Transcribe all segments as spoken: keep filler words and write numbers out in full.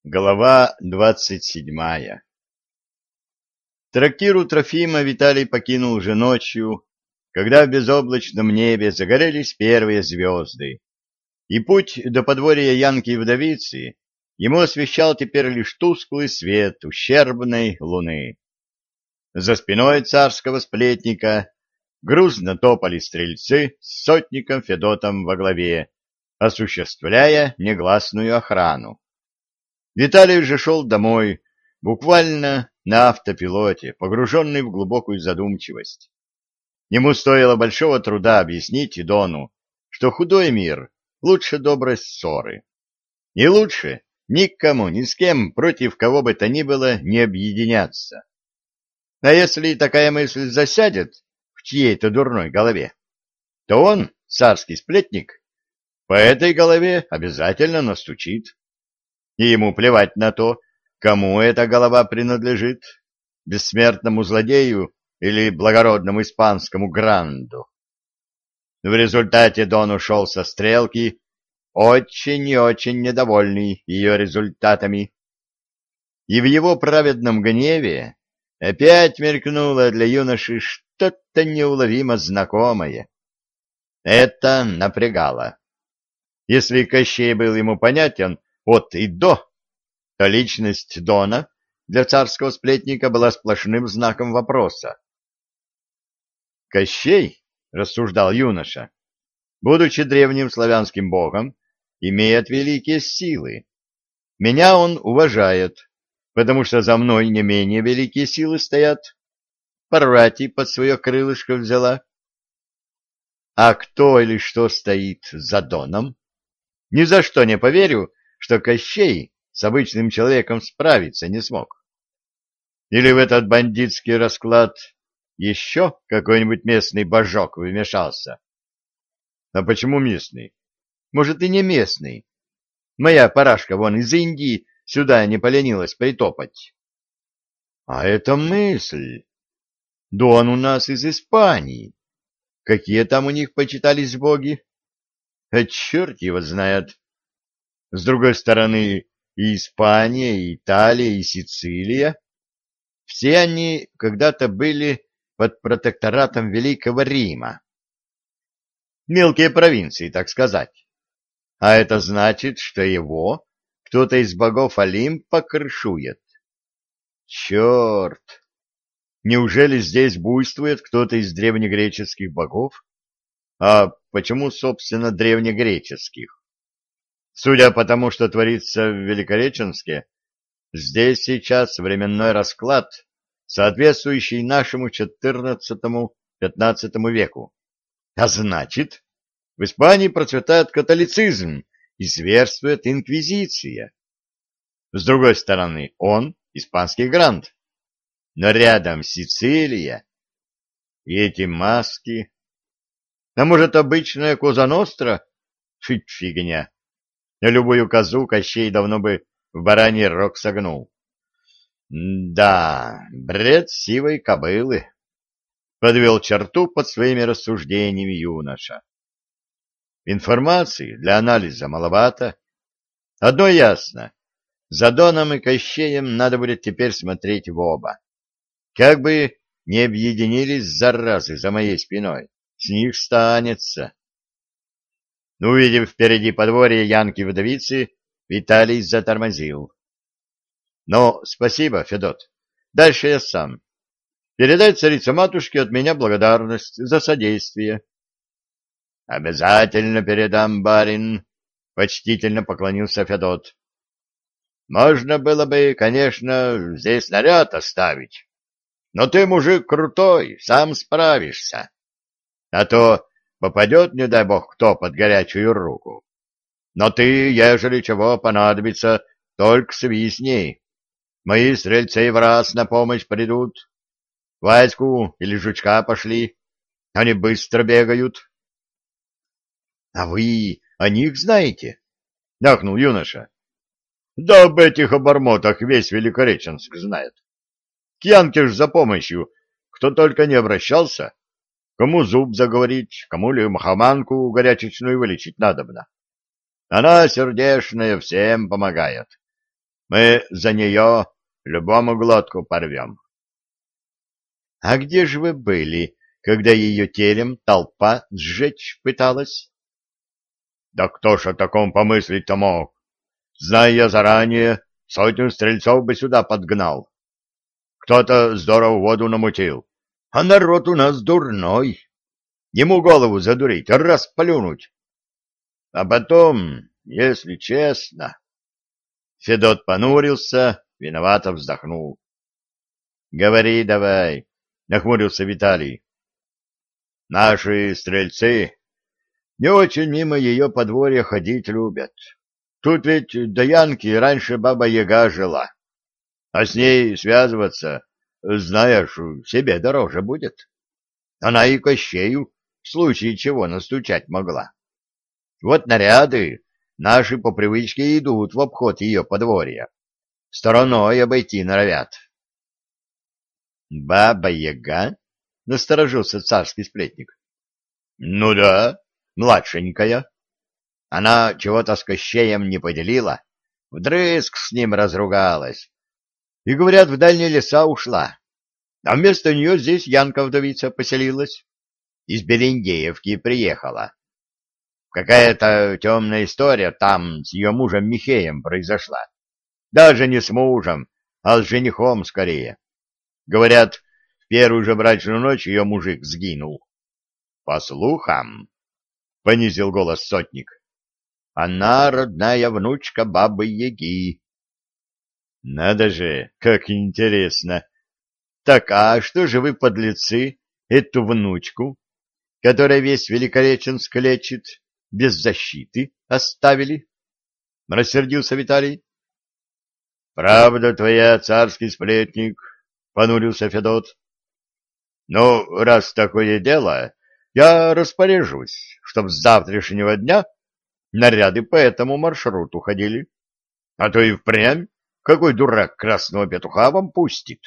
Глава двадцать седьмая. Трактир у Трофима Виталий покинул уже ночью, когда в безоблачном небе загорелись первые звезды, и путь до подворья Янки и вдовицы ему освещал теперь лишь тусклый свет ущербной луны. За спиной царского сплетника грузно топали стрельцы с сотником Федотом во главе, осуществляя негласную охрану. Виталий же шел домой, буквально на автопилоте, погруженный в глубокую задумчивость. Ему стоило большого труда объяснить Дону, что худой мир лучше доброй ссоры. И лучше никому, ни с кем, против кого бы то ни было, не объединяться. А если такая мысль засядет в чьей-то дурной голове, то он, царский сплетник, по этой голове обязательно настучит. И ему плевать на то, кому эта голова принадлежит, бессмертному злодею или благородному испанскому гранду. В результате Дон ушел со стрелки, очень и очень недовольный ее результатами. И в его праведном гневе опять мелькнуло для юноши что-то неуловимо знакомое. Это напрягало. Если Кощей был ему понятен от и до, то личность Дона для царского сплетника была сплошным знаком вопроса. Кощей, рассуждал юноша, будучи древним славянским богом, имеет великие силы. Меня он уважает, потому что за мной не менее великие силы стоят. Парвати под свое крылышко взяла. А кто или что стоит за Доном? Ни за что не поверю, что Кощей с обычным человеком справиться не смог. Или в этот бандитский расклад еще какой-нибудь местный божок вмешался? А почему местный? Может, и не местный. Моя парашка вон из Индии сюда не поленилась притопать. А это мысль. Дон у нас из Испании. Какие там у них почитались боги? А черт его знает. С другой стороны, и Испания, и Италия, и Сицилия — все они когда-то были под протекторатом Великого Рима. Мелкие провинции, так сказать. А это значит, что его кто-то из богов Олимпа крышует. Черт! Неужели здесь буйствует кто-то из древнегреческих богов? А почему, собственно, древнегреческих? Судя по тому, что творится в Великореченске, здесь сейчас временной расклад, соответствующий нашему четырнадцатому-пятнадцатому веку. А значит, в Испании процветает католицизм и зверствует инквизиция. С другой стороны, он испанский грант. Но рядом Сицилия и эти маски. А может, обычная Коза Ностра? Фиг фигня. Любую козу Кощей давно бы в бараний рог согнул. Да, бред сивой кобылы. Подвел черту под своими рассуждениями юноша. Информации для анализа маловато. Одно ясно. За Доном и Кощеем надо будет теперь смотреть в оба. Как бы не объединились заразы за моей спиной, с них станется. Увидев впереди подворье Янки-вдовицы, Виталий затормозил. — Ну, спасибо, Федот. Дальше я сам. Передай царице-матушке от меня благодарность за содействие. — Обязательно передам, барин, — почтительно поклонился Федот. — Можно было бы, конечно, здесь наряд оставить, но ты мужик крутой, сам справишься. А то попадет, не дай бог, кто под горячую руку. Но ты, ежели чего понадобится, только свистни. Мои стрельцы в раз на помощь придут. Ваську или Жучка пошли. Они быстро бегают. — А вы о них знаете? — нахнул юноша. — Да об этих обормотах весь Великореченск знает. К Янке ж за помощью кто только не обращался. Кому зуб заговорить, кому ли махоманку горячечную вылечить надобно. Она сердешная, всем помогает. Мы за нее любому глотку порвем. — А где же вы были, когда ее телем толпа сжечь пыталась? — Да кто ж о таком помыслить-то мог? Зная я заранее, сотню стрельцов бы сюда подгнал. Кто-то здорово воду намутил, а народ у нас дурной. Ему голову задурить, раз плюнуть. А потом, если честно... Федот понурился, виновато вздохнул. — Говори давай, — нахмурился Виталий. — Наши стрельцы не очень мимо ее подворья ходить любят. Тут ведь до Янки раньше Баба-Яга жила, а с ней связываться, знаешь, себе дороже будет. Она и Кощею в случае чего настучать могла. Вот наряды наши по привычке идут в обход ее подворья. Стороной обойти норовят. — Баба-Яга? — насторожился царский сплетник. — Ну да, младшенькая. Она чего-то с Кощеем не поделила, вдрызг с ним разругалась. И, говорят, в дальние леса ушла. А вместо нее здесь Янка-вдовица поселилась. Из Берендеевки приехала. Какая-то темная история там с ее мужем Михеем произошла. Даже не с мужем, а с женихом скорее. Говорят, в первую же брачную ночь ее мужик сгинул. — По слухам, — понизил голос сотник, — она родная внучка Бабы-Яги. — Надо же, как интересно! Так, а что же вы, подлецы, эту внучку, которая весь Великореченск лечит, без защиты оставили? — рассердился Виталий. — Правда твоя, царский сплетник, — понурился Федот. — Ну, раз такое дело, я распоряжусь, чтоб с завтрашнего дня наряды по этому маршруту ходили. А то и впрямь какой дурак красного петуха вам пустит.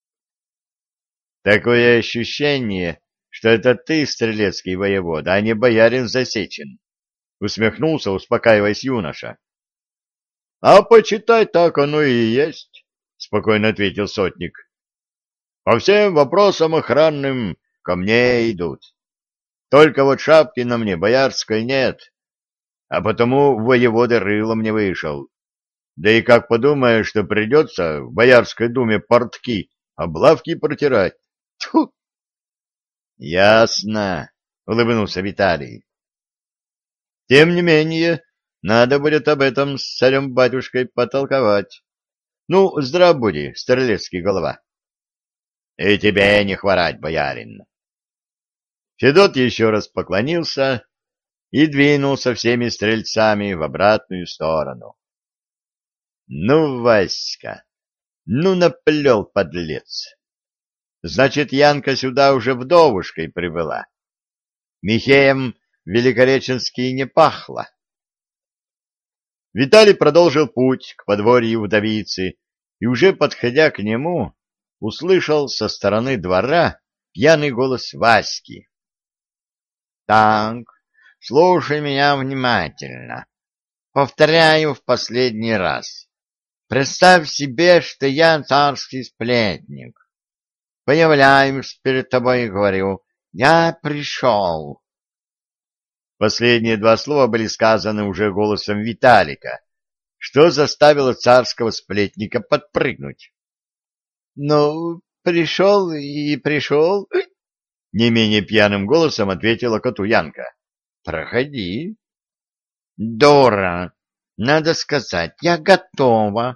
— Такое ощущение, что это ты, стрелецкий воевода, а не боярин Засечин, — усмехнулся, успокаиваясь юноша. — А почитай, так оно и есть, — спокойно ответил сотник. — По всем вопросам охранным ко мне идут. Только вот шапки на мне боярской нет, а потому в воеводы рылом не вышел. Да и как подумаешь, что придется в Боярской думе портки, облавки протирать. Тьфу! — Ясно, — улыбнулся Виталий. — Тем не менее, надо будет об этом с царем-батюшкой потолковать. Ну, здрав буди, стрелецкий голова. — И тебе не хворать, боярин. Федот еще раз поклонился и двинулся всеми стрельцами в обратную сторону. Ну, Васька, ну наплел подлец. Значит, Янка сюда уже вдовушкой прибыла. Михеем Великореченский не пахло. Виталий продолжил путь к подворью вдовицы и, уже подходя к нему, услышал со стороны двора пьяный голос Васьки. — Так, слушай меня внимательно. Повторяю в последний раз. Представь себе, что я царский сплетник. Появляюсь перед тобой и говорю: «Я пришел». Последние два слова были сказаны уже голосом Виталика, что заставило царского сплетника подпрыгнуть. — Ну, пришел и пришел, — не менее пьяным голосом ответила коту Янка. — Проходи. — Дура, надо сказать, я готова.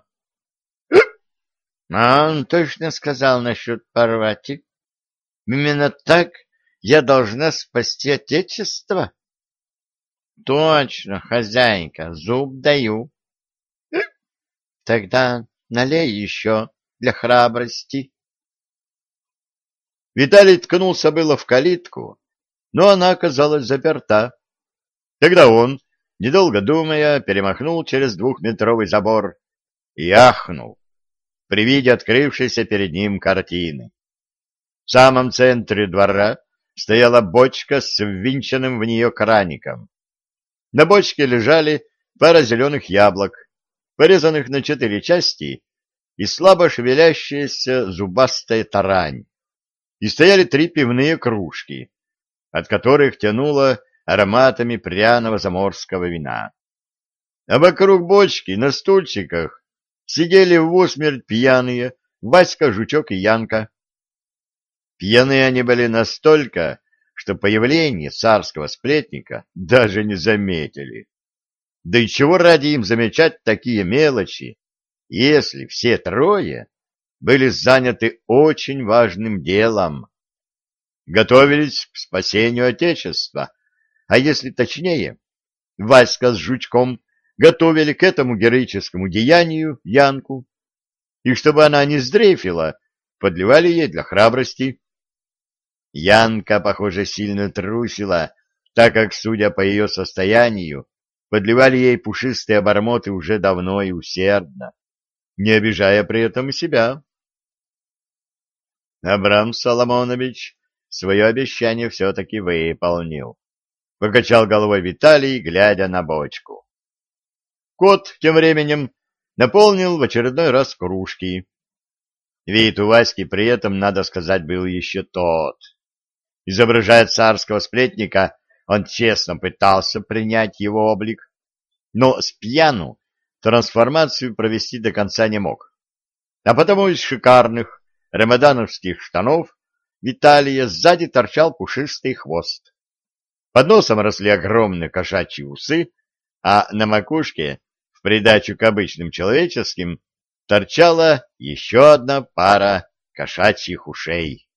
— А он точно сказал насчет Парвати. Именно так я должна спасти отечество? — Точно, хозяйка, зуб даю. — Тогда налей еще для храбрости. Виталий ткнулся было в калитку, но она оказалась заперта. Тогда он, недолго думая, перемахнул через двухметровый забор и ахнул при виде открывшейся перед ним картины. В самом центре двора стояла бочка с ввинченным в нее краником. На бочке лежали пара зеленых яблок, порезанных на четыре части, и слабо шевелящаяся зубастая тарань, и стояли три пивные кружки, от которых тянуло ароматами пряного заморского вина. А вокруг бочки на стульчиках сидели в усмерть пьяные Васька, Жучок и Янка. Пьяные они были настолько, что появление царского сплетника даже не заметили. Да и чего ради им замечать такие мелочи, если все трое были заняты очень важным делом? Готовились к спасению Отечества, а если точнее, Васька с Жучком готовили к этому героическому деянию Янку, и чтобы она не сдрейфила, подливали ей для храбрости. Янка, похоже, сильно трусила, так как, судя по ее состоянию, подливали ей пушистые обормоты уже давно и усердно, не обижая при этом себя. Абрам Соломонович свое обещание все-таки выполнил. Покачал головой Виталий, глядя на бочку. Кот тем временем наполнил в очередной раз кружки. Вид у Васьки при этом, надо сказать, был еще тот. Изображая царского сплетника, он честно пытался принять его облик, но с пьяну трансформацию провести до конца не мог. А потому из шикарных рамадановских штанов Виталия сзади торчал пушистый хвост. Под носом росли огромные кошачьи усы, а на макушке, в придачу к обычным человеческим, торчала еще одна пара кошачьих ушей.